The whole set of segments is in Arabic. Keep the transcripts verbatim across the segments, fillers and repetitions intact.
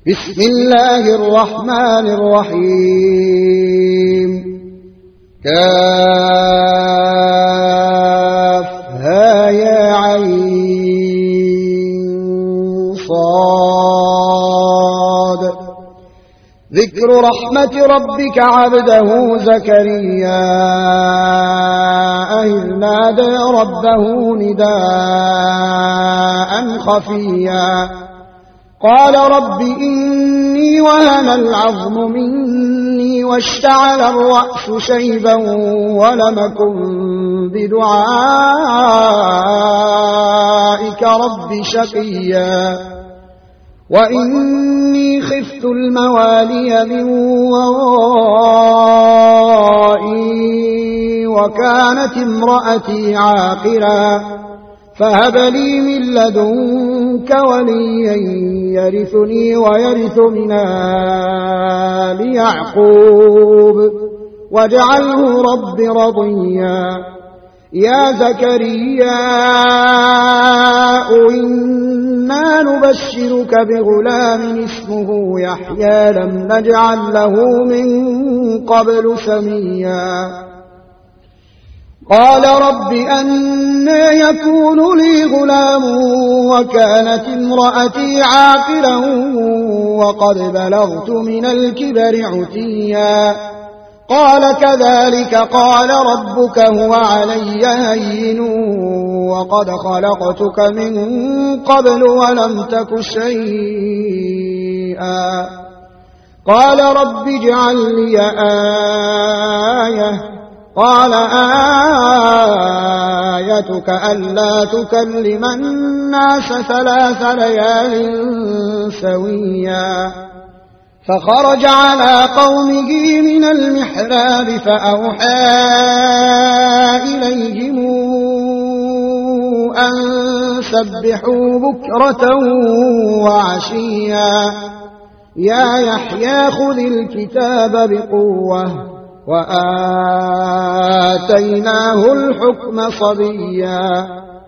بسم الله الرحمن الرحيم كافها يا عين صاد ذكر رحمة ربك عبده زكريا إذ نادى ربه نداء خفيا قال رب إني وهن العظم مني واشتعل الرأس شيبا ولم أكن بدعائك رب شقيا وإني خفت الموالي من ورائي وكانت امرأتي عاقرا فهب لي من لدنك وليا يرثني ويرث من آل يعقوب واجعله رب رضيا يا زكريا إنا نبشرك بغلام اسمه يحيى لم نجعل له من قبل سميا قال رب أنى يكون لي غلام وكانت امرأتي عاقرا وقد بلغت من الكبر عتيا قال كذلك قال ربك هو علي هين وقد خلقتك من قبل ولم تك شيئا قال رب اجعل لي آية قال آيتك ألا تكلم الناس ثلاث ليال سويا فخرج على قومه من المحراب فأوحى إليهم أن سبحوا بكرة وعشيا يا يحيى خذ الكتاب بقوة وآتيناه الحكم صبيا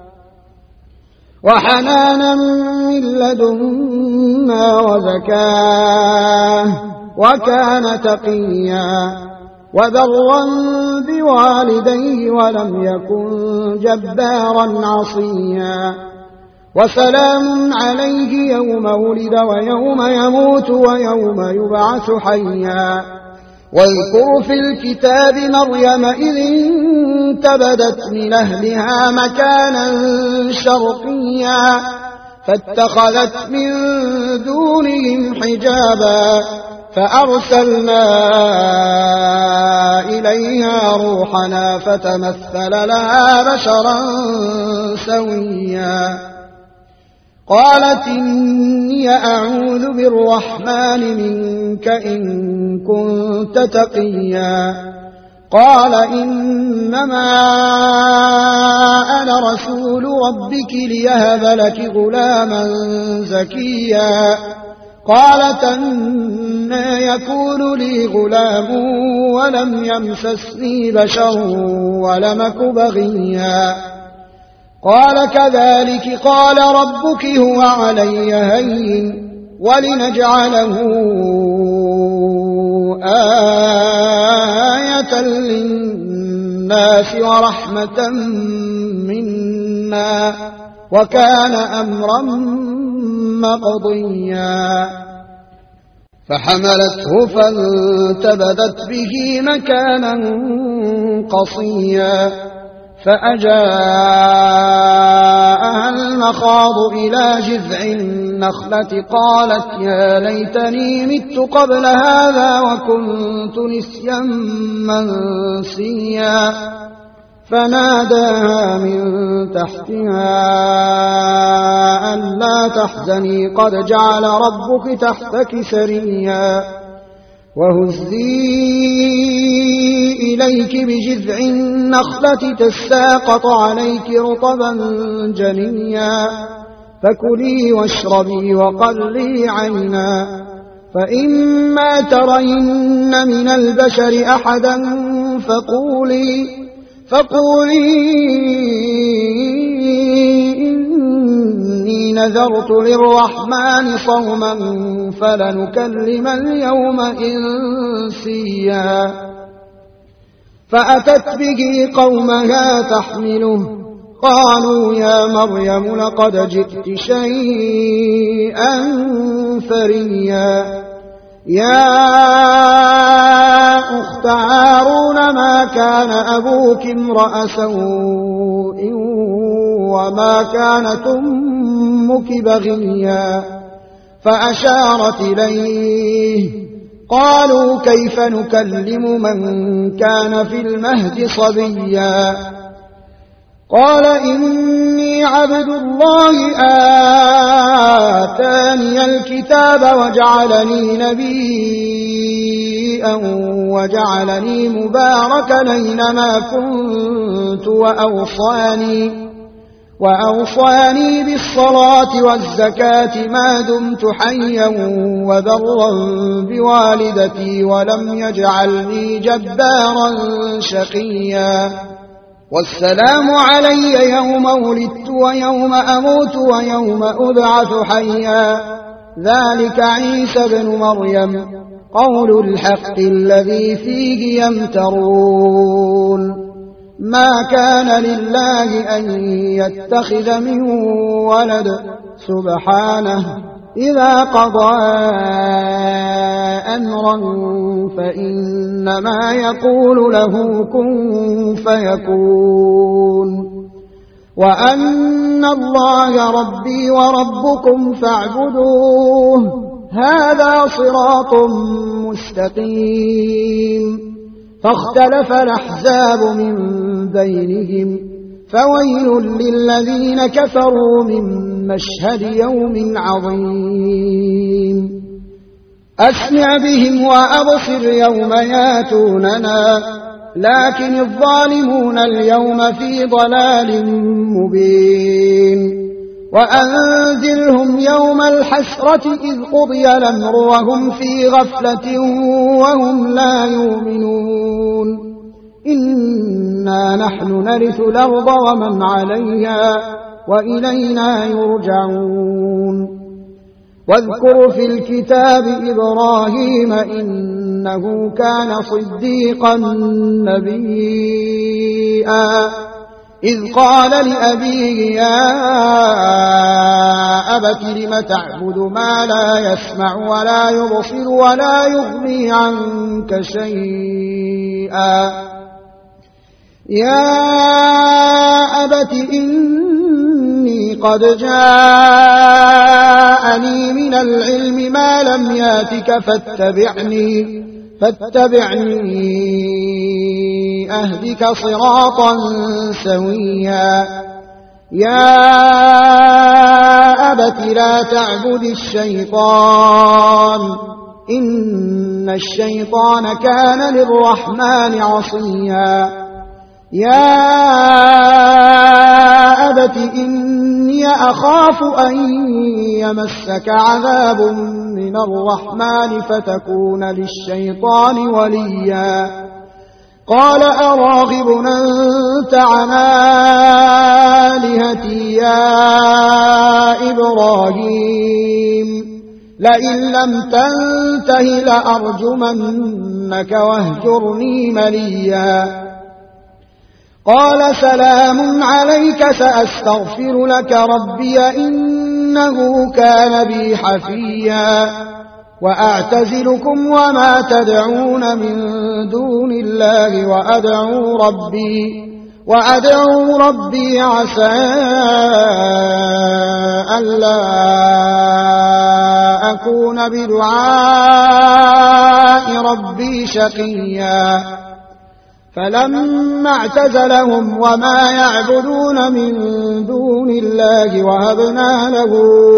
وحنانا من لدنا وزكاه وكان تقيا وبرا بوالديه ولم يكن جبارا عصيا وسلام عليه يوم ولد ويوم يموت ويوم يبعث حيا واذكر في الكتاب مريم إذ انتبذت من أهلها مكانا شرقيا فاتخذت من دونهم حجابا فأرسلنا إليها روحنا فتمثل لها بشرا سويا قالت إني أعوذ بالرحمن منك إن كنت تقيا قال إنما أنا رسول ربك ليهب لك غلاما زكيا قالت أنى يكون لي غلام ولم يمسسني بشر ولم أك بغيا قال كذلك قال ربك هو علي هين ولنجعله آية للناس ورحمة منا وكان أمرا مقضيا فحملته فانتبذت به مكانا قصيا فأجاءها المخاض إلى جذع النخلة قالت يا ليتني مت قبل هذا وكنت نسيا منسيا فناداها من تحتها ألا تحزني قد جعل ربك تحتك سريا وهزي إليك بجذع النخلة تساقط عليك رطبا جنيا فكلي واشربي وقري عينا فإما ترين من البشر أحدا فقولي فقولي إني نذرت للرحمن صوما فلنكلم اليوم إنسيا فأتت به قومها تحمله قالوا يا مريم لقد جئت شيئا فريا يا أخت هارون ما كان أبوك امرأ سوء وما كانت أمك بغيا فأشارت إليه قالوا كيف نكلم من كان في المهد صبيا قال إني عبد الله آتاني الكتاب وجعلني نبيا وجعلني مباركا أينما كنت وأوصاني, وأوصاني بالصلاة والزكاة ما دمت حيا وبرا بوالدتي ولم يجعلني جبارا شقيا والسلام علي يوم ولدت ويوم أموت ويوم أبعث حيا ذلك عيسى بن مريم قول الحق الذي فيه يمترون ما كان لله أن يتخذ من ولد سبحانه إذا قضى أمرا فإنما يقول له كن فيكون وأن الله ربي وربكم فاعبدوه هذا صراط مستقيم فاختلف الأحزاب من بينهم فويل للذين كفروا من مشهد يوم عظيم أسمع بهم وأبصر يوم ياتوننا لكن الظالمون اليوم في ضلال مبين وأنذرهم يوم الحسرة إذ قضي الأمر وهم في غفلة وهم لا يؤمنون إنا نحن نرث الأرض ومن عليها وإلينا يرجعون واذكر في الكتاب إبراهيم إنه كان صديقا نبيا إذ قال لأبيه يا أبت لم تعبد ما لا يسمع ولا يبصر ولا يغني عنك شيئا يا أبت إني قد جاءني من العلم ما لم ياتك فاتبعني فاتبعني أهدك صراطا سويا يا أبت لا تعبد الشيطان إن الشيطان كان للرحمن عصيا يا أبت إني أخاف أن يمسك عذاب من الرحمن فتكون للشيطان وليا قال أراغب أنت عن آلهتي يا إبراهيم لئن لم تنته لأرجمنك واهجرني مليا قال سلام عليك سأستغفر لك ربي إنه كان بي حفيا وأعتزلكم وما تدعون من دون الله وأدعو ربي وأدعو ربي عسى ألا أكون بدعاء ربي شقيا فلما اعتزلهم وما يعبدون من دون الله وهبنا له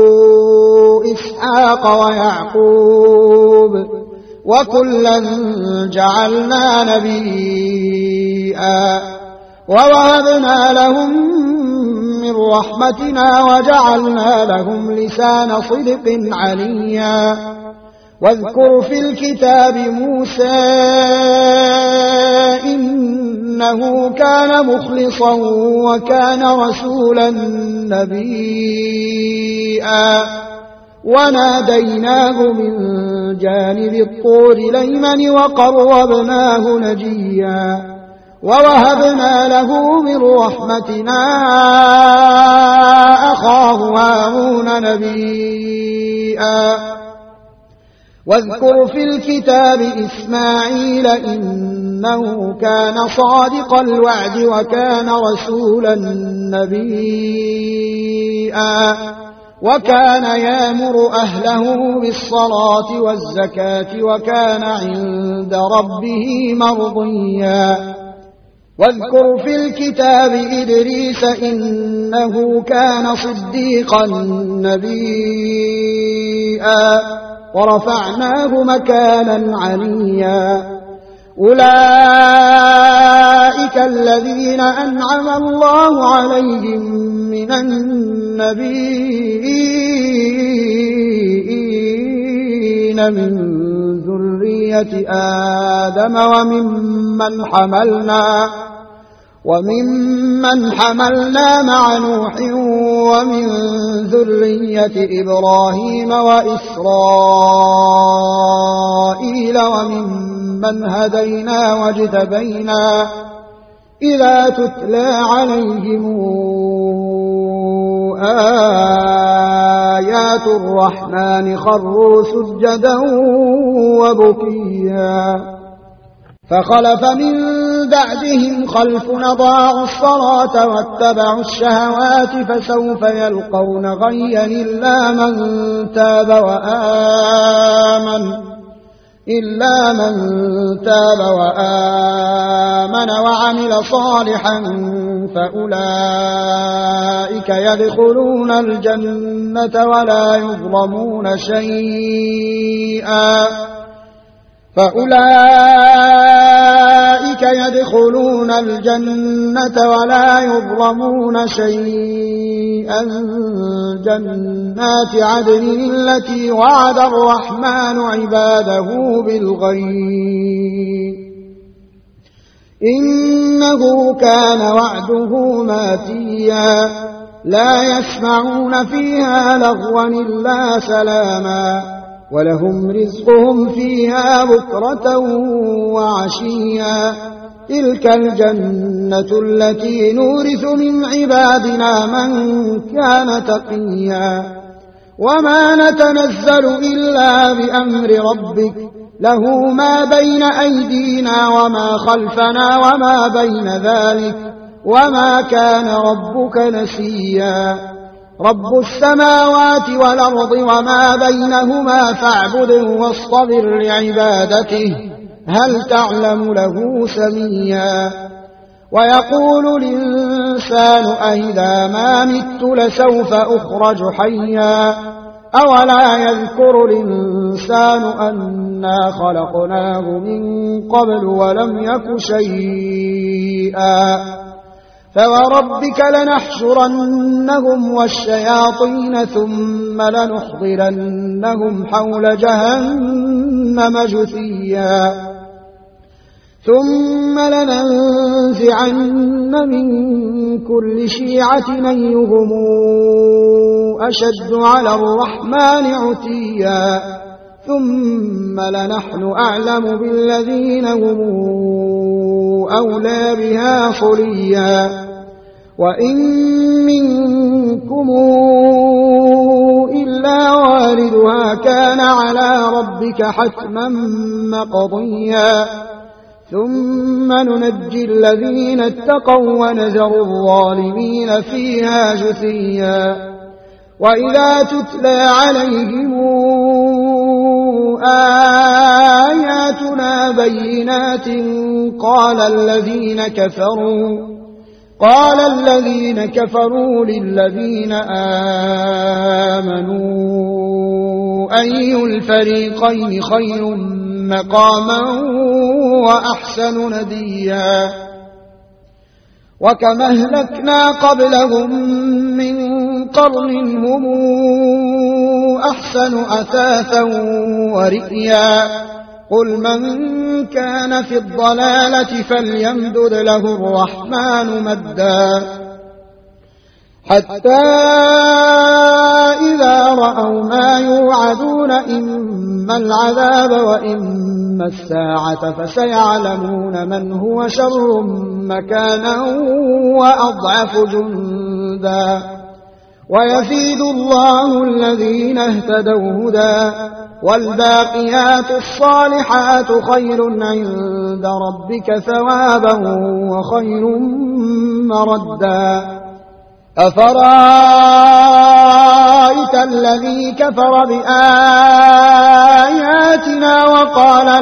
إسحاق ويعقوب وكلا جعلنا نبيا ووهبنا لهم من رحمتنا وجعلنا لهم لسان صدق عليا واذكر في الكتاب موسى إنه كان مخلصا وكان رسولا نبيا وناديناه من جانب الطور الأيمن وقربناه نجيا ووهبنا له من رحمتنا أخاه هارون نبيا واذكر في الكتاب إسماعيل إنه كان صادق الوعد وكان رسولا نبيا وكان يأمر أهله بالصلاة والزكاة وكان عند ربه مرضيا واذكر في الكتاب إدريس إنه كان صديقا نبيا ورفعناه مكانا عليا أولئك الذين أنعم الله عليهم من النبيين من ذرية آدم وممن حملنا وممن حملنا مع نوح ومن ذرية إبراهيم وإسرائيل وممن هدينا واجتبينا إذا تتلى عليهم آيات الرحمن خروا سجدا وبكيا فخلف من بعدهم خلف أضاعوا الصلاة واتبعوا الشهوات فسوف يلقون غيا إلا من تاب وآمن إلا من تاب وآمن وعمل صالحا فأولئك يدخلون الجنة ولا يظلمون شيئا فأولئك يدخلون الجنة ولا يظلمون شيئا جنات عدن التي وعد الرحمن عباده بالغيب إنه كان وعده ماتيا لا يسمعون فيها لغوا إلا سلاما ولهم رزقهم فيها بكرة وعشيا تلك الجنة التي نورث من عبادنا من كان تقيا وما نتنزل إلا بأمر ربك له ما بين أيدينا وما خلفنا وما بين ذلك وما كان ربك نسيا رب السماوات والأرض وما بينهما فاعبده واصطبر لعبادته هل تعلم له سميا ويقول الإنسان أئذا ما مت لسوف أخرج حيا أولا يذكر الإنسان أنا خلقناه من قبل ولم يك شيئا فوربك لنحشرنهم والشياطين ثم لنحضرنهم حول جهنم جثيا ثم لننزعن من كل شيعة أيهم أشد على الرحمن عتيا ثم لنحن أعلم بالذين هم أولى بها صليا وإن منكم إلا واردها كان على ربك حتما مقضيا ثم ننجي الذين اتقوا ونذر الظالمين فيها جثيا وإذا تتلى عليهم آياتنا بينات قال الذين كفروا قال الذين كفروا للذين آمنوا أي الفريقين خير مقاما وأحسن نديا وكم أهلكنا قبلهم من قرن هم أحسن أثاثا ورئيا قل من كان في الضلالة فليمدد له الرحمن مدا حتى إذا رأوا ما يوعدون إما العذاب وإما الساعة فسيعلمون من هو شر مكانا وأضعف جندا ويزيد الله الذين اهتدوا هدى والباقيات الصالحات خير عند ربك ثوابا وخير مردا أفرأيت الذي كفر بآياتنا وقال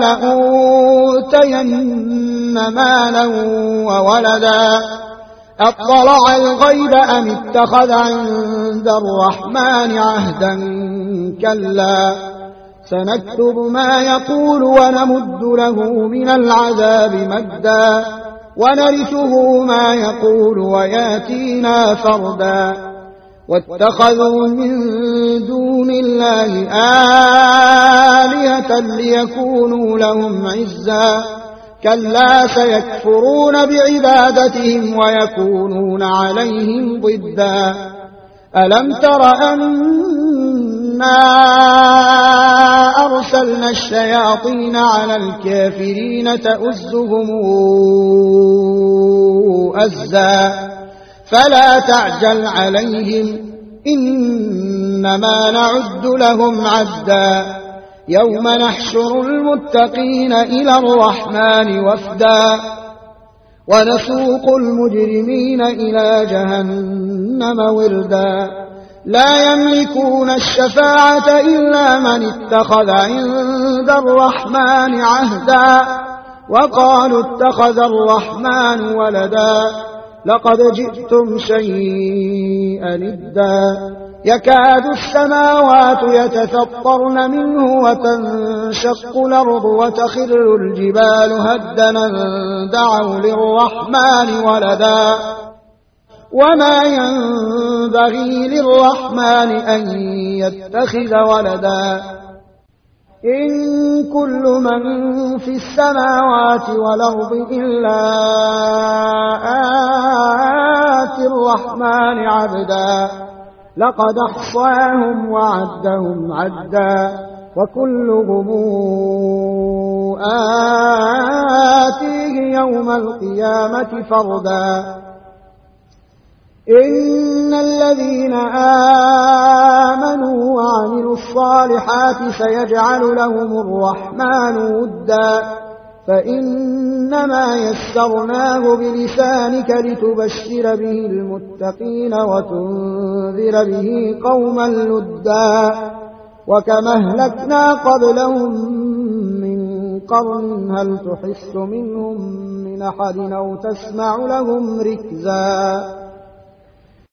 لأوتين مالا وولدا أطلع الغيب أم اتخذ عند الرحمن عهدا كلا سنكتب ما يقول ونمد له من العذاب مدا ونرثه ما يقول وياتينا فردا واتخذوا من دون الله آلهة ليكونوا لهم عزا كلا سيكفرون بعبادتهم ويكونون عليهم ضدا ألم تر أنا أرسلنا الشياطين على الكافرين تؤزهم أزا فلا تعجل عليهم إنما نعد لهم عدا يوم نحشر المتقين إلى الرحمن وفدا ونسوق المجرمين إلى جهنم وردا لا يملكون الشفاعة إلا من اتخذ عند الرحمن عهدا وقالوا اتخذ الرحمن ولدا لقد جئتم شيئا إدا يكاد السماوات يتفطرن منه وتنشق الأرض وتخر الجبال هدنا دعوا للرحمن ولدا وما ينبغي للرحمن أن يتخذ ولدا إن كل من في السماوات والأرض إلا آتي الرحمن عبدا لقد أحصاهم وعدهم عدا وكلهم آتيه يوم القيامة فردا إن الذين آمنوا وعملوا الصالحات سيجعل لهم الرحمن ودا فإنما يسرناه بلسانك لتبشر به المتقين وتنذر به قوما لدا وكما أهلكنا قبلهم من قرن هل تحس منهم من أحد أو تسمع لهم ركزا